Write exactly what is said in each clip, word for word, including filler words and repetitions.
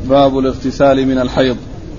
باب الاغتسال من الحيض.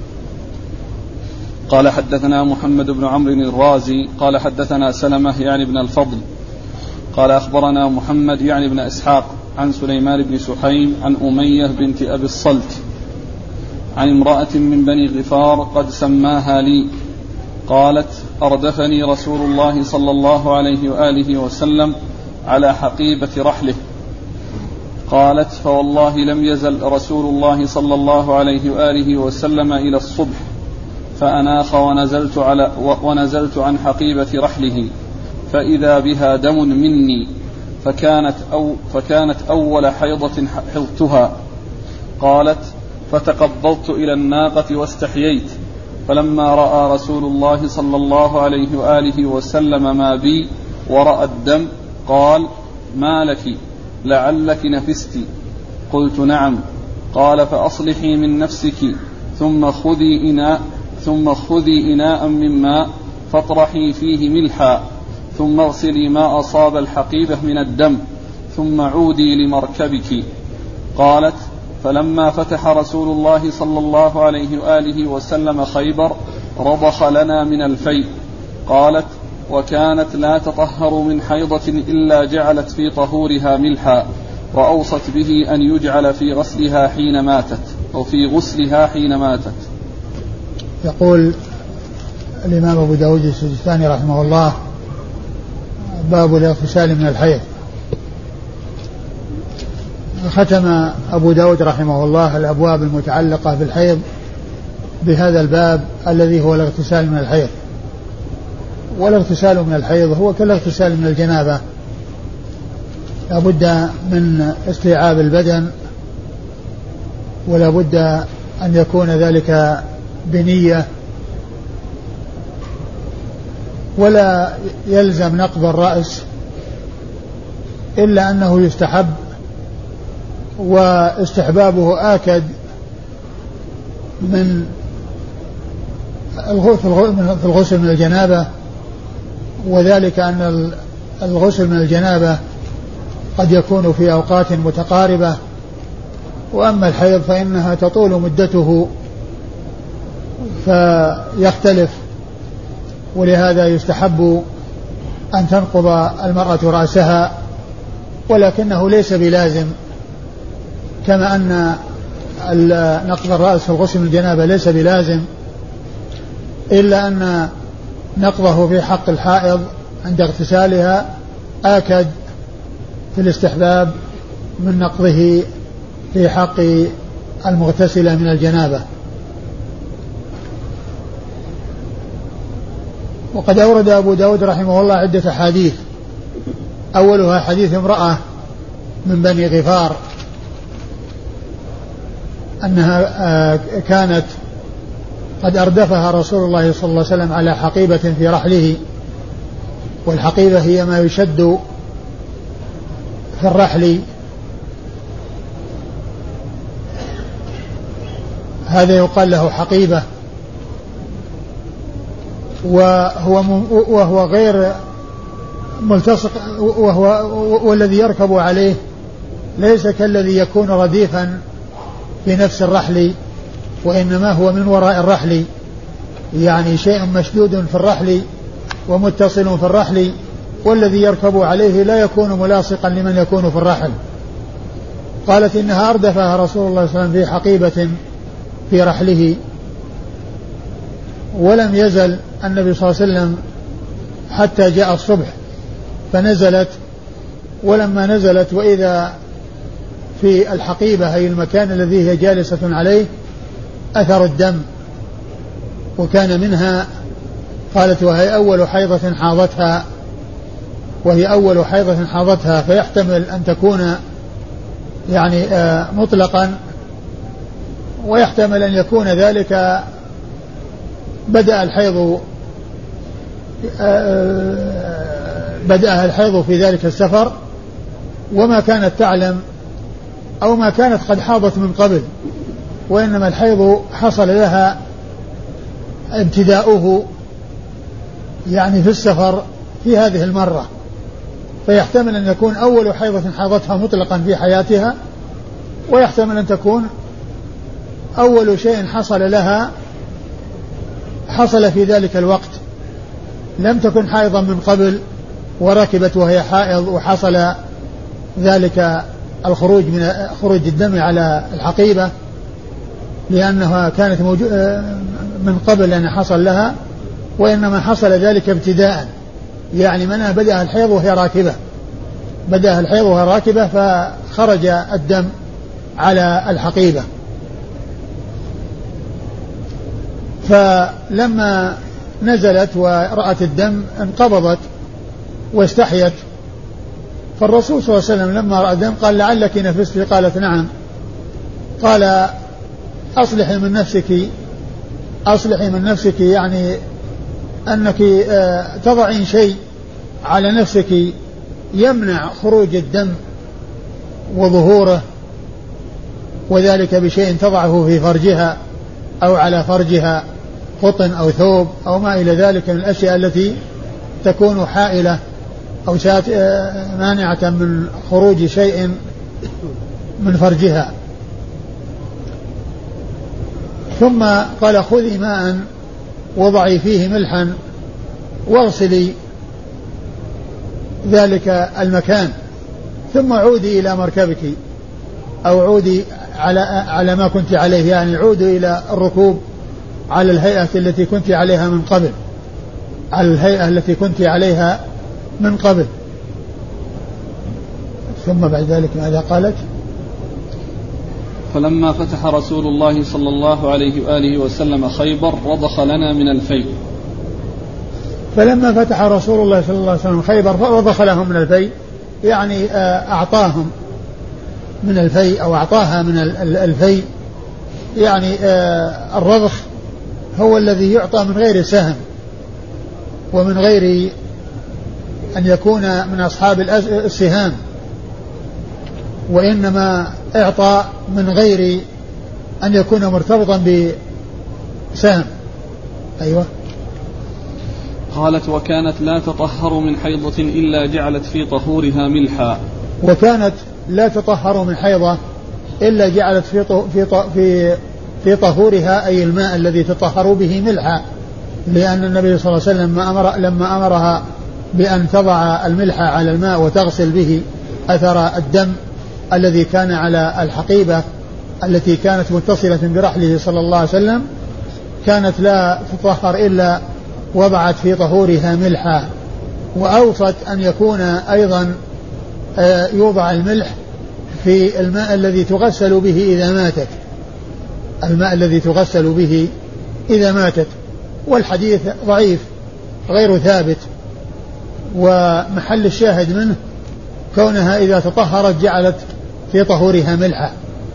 قال حدثنا محمد بن عمرو الرازي قال حدثنا سلمة يعني بن الفضل قال أخبرنا محمد يعني بن إسحاق عن سليمان بن سحيم عن أمية بنت أبي الصلت عن امرأة من بني غفار قد سماها لي قالت أردفني رسول الله صلى الله عليه وآله وسلم على حقيبة رحله. قالت فوالله لم يزل رسول الله صلى الله عليه وآله وسلم إلى الصبح فأناخ ونزلت, على ونزلت عن حقيبة رحله فإذا بها دم مني فكانت, أو فكانت أول حيضة حضتها. قالت فتقبضت إلى الناقة واستحييت فلما رأى رسول الله صلى الله عليه وآله وسلم ما بي ورأى الدم قال ما لك لعلك نفست؟ قلت نعم. قال فأصلحي من نفسك ثم خذي إناء ثم خذي إناء من ماء فاطرحي فيه ملحا ثم اغسلي ما أصاب الحقيبة من الدم ثم عودي لمركبك. قالت فلما فتح رسول الله صلى الله عليه وآله وسلم خيبر رضخ لنا من الفيء. قالت وكانت لا تطهر من حيضة إلا جعلت في طهورها ملحا وأوصت به أن يجعل في غسلها حين ماتت أو في غسلها حين ماتت. يقول الإمام أبو داود السجستاني رحمه الله باب الاغتسال من الحيض. ختم أبو داود رحمه الله الأبواب المتعلقة بالحيض بهذا الباب الذي هو الاغتسال من الحيض. والاغتسال من الحيض هو كالاغتسال من الجنابة، لا بد من استيعاب البدن ولا بد أن يكون ذلك بنية، ولا يلزم نقض الرأس إلا أنه يستحب، واستحبابه آكد من في الغسل من الجنابة، وذلك أن الغسل من الجنابة قد يكون في أوقات متقاربة، وأما الحيض فإنها تطول مدته فيختلف، ولهذا يستحب أن تنقض المرأة رأسها، ولكنه ليس بلازم، كما أن نقض الرأس في الغسل من الجنابة ليس بلازم، إلا أن نقضه في حق الحائض عند اغتسالها آكد في الاستحباب من نقضه في حق المغتسلة من الجنابة. وقد أورد أبو داود رحمه الله عدة حديث، أولها حديث امرأة من بني غفار أنها كانت قد أردفها رسول الله صلى الله عليه وسلم على حقيبة في رحله، والحقيبة هي ما يشد في الرحل، هذا يقال له حقيبة، وهو وهو غير ملتصق، وهو والذي يركب عليه ليس كالذي يكون رديفا في نفس الرحل، وإنما هو من وراء الرحل، يعني شيء مشدود في الرحل ومتصل في الرحل، والذي يركب عليه لا يكون ملاصقا لمن يكون في الرحل. قالت إنها أردفها رسول الله صلى الله عليه وسلم في حقيبة في رحله، ولم يزل النبي صلى الله عليه وسلم حتى جاء الصبح فنزلت، ولما نزلت وإذا في الحقيبة أي المكان الذي هي جالسة عليه أثر الدم، وكان منها قالت وهي أول حيضة حاضتها وهي أول حيضة حاضتها فيحتمل أن تكون يعني مطلقا، ويحتمل أن يكون ذلك بدأ الحيض بدأ الحيض في ذلك السفر، وما كانت تعلم أو ما كانت قد حاضت من قبل، وإنما الحيض حصل لها ابتداؤه يعني في السفر في هذه المرة، فيحتمل أن يكون أول حيضة حاضتها مطلقا في حياتها، ويحتمل أن تكون أول شيء حصل لها حصل في ذلك الوقت، لم تكن حائضا من قبل وركبت وهي حائض وحصل ذلك الخروج من خروج الدم على الحقيبة لأنها كانت من قبل أن حصل لها، وإنما حصل ذلك ابتداء، يعني منها بدأ الحيض وهي راكبة بدأ الحيض وهي راكبة فخرج الدم على الحقيبة. فلما نزلت ورأت الدم انقبضت واستحيت، فالرسول صلى الله عليه وسلم لما رأى الدم قال لعلك نفست؟ قالت نعم. قال أصلحي من نفسك أصلحي من نفسك يعني أنك تضعين شيء على نفسك يمنع خروج الدم وظهوره، وذلك بشيء تضعه في فرجها أو على فرجها، قطن أو ثوب أو ما إلى ذلك من الأشياء التي تكون حائلة أو مانعة من خروج شيء من فرجها. ثم قال خذي ماء وضعي فيه ملحا واغسلي ذلك المكان، ثم عودي إلى مركبك أو عودي على على ما كنت عليه، يعني عودي إلى الركوب على الهيئة التي كنت عليها من قبل على الهيئة التي كنت عليها من قبل. ثم بعد ذلك ماذا قالت؟ فلما فتح رسول الله صلى الله عليه وآله وسلم خيبر رضخ لنا من الفيء. فلما فتح رسول الله صلى الله عليه وسلم خيبر فرضخ لهم من الفيء، يعني أعطاهم من الفيء أو أعطاها من الفيء، يعني الرضخ هو الذي يعطى من غير سهم ومن غير أن يكون من أصحاب السهام، وإنما إعطاء من غير أن يكون مرتبطا بسهم. أيوة. قالت وكانت لا تطهر من حيضة إلا جعلت في طهورها ملحا. وكانت لا تطهر من حيضة إلا جعلت في في في في طهورها أي الماء الذي تطهر به ملحا، لأن النبي صلى الله عليه وسلم أمر لما أمرها بأن تضع الملح على الماء وتغسل به أثر الدم الذي كان على الحقيبة التي كانت متصلة برحله صلى الله عليه وسلم، كانت لا تطهر إلا وضعت في طهورها ملحا. وأوصت أن يكون أيضا يوضع الملح في الماء الذي تغسل به إذا ماتت الماء الذي تغسل به إذا ماتت. والحديث ضعيف غير ثابت، ومحل الشاهد منه كونها إذا تطهرت جعلت في طهورها ملحا،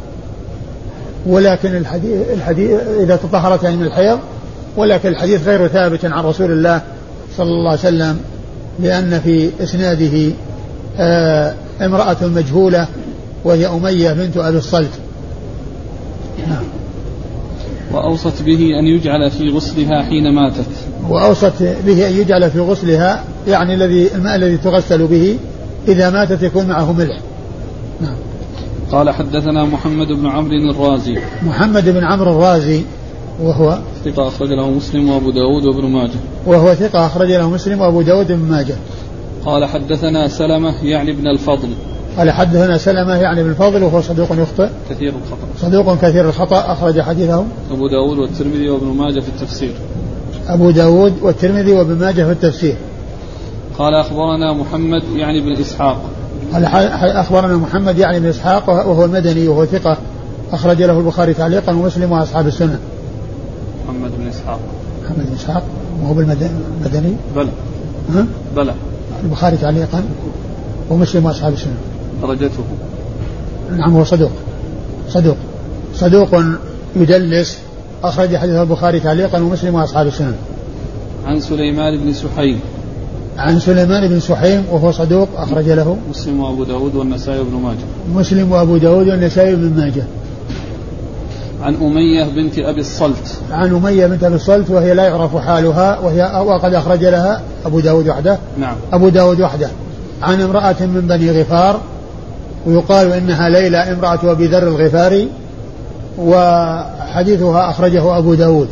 ولكن الحديث, الحديث إذا تطهرت يعني من الحيض، ولكن الحديث غير ثابت عن رسول الله صلى الله عليه وسلم، لأن في إسناده آه امرأة مجهولة وهي أمية بنت أبي الصلت. نعم. وأوصت به أن يجعل في غسلها حين ماتت. وأوصت به أن يجعل في غسلها، يعني الذي الماء الذي تغسل به إذا ماتت يكون معه ملح. نعم. قال حدثنا محمد بن عمرو الرازي. محمد بن عمرو الرازي وهو ثقة أخرج له مسلم وأبو داود وابن ماجه. وهو ثقة أخرج له مسلم وأبو داود وابن ماجه. قال حدثنا سلمة يعني ابن الفضل. قال حدثنا سلمة يعني ابن الفضل وهو صدوق يخطئ كثير الخطأ صدوق كثير الخطأ أخرج حديثه أبو داود والترمذي وابن ماجه في التفسير. أبو داود والترمذي وابن ماجه في التفسير. قال أخبرنا محمد يعني بن إسحاق. قال أخبرنا محمد يعني بن إسحاق وهو المدني وهو ثقة أخرج له البخاري تعليقا ومسلم وأصحاب السنة. محمد بن إسحاق. محمد بن إسحاق وهو بالمدني. بلى. ها؟ بلى. البخاري تعليقا ومسلم وأصحاب السنة. درجته. نعم هو صدوق صدوق صدوق يدلس أخرج حديث البخاري تعليقا ومسلم وأصحاب السنة. عن سليمان بن سحيم. عن سليمان بن سحيم وهو صدوق أخرج له مسلم وأبو داود والنسائي وابن ماجه. مسلم وأبو داود والنسائي وابن ماجه. عن أمية بنت أبي الصلت. عن أمية بنت أبي الصلت وهي لا يعرف حالها، وهي وقد أخرج لها أبو داود وحده. نعم. أبو داود وحده. عن امرأة من بني غفار، ويقال إنها ليلى امرأة أبي ذر الغفاري، وحديثها أخرجه أبو داود.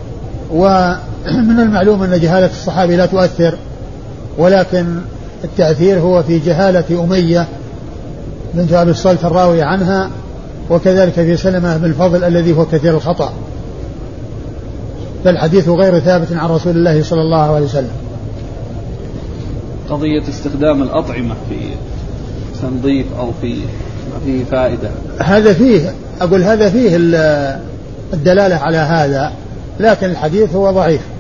ومن المعلوم أن جهالة الصحابي لا تؤثر، ولكن التأثير هو في جهالة أمية بنت أبي الصلت الراوي عنها، وكذلك في سلمة بن الفضل الذي هو كثير الخطأ. فالحديث غير ثابت عن رسول الله صلى الله عليه وسلم. قضية استخدام الأطعمة في تنظيف أو في فيه فائدة، هذا فيه أقول هذا فيه الدلالة على هذا، لكن الحديث هو ضعيف.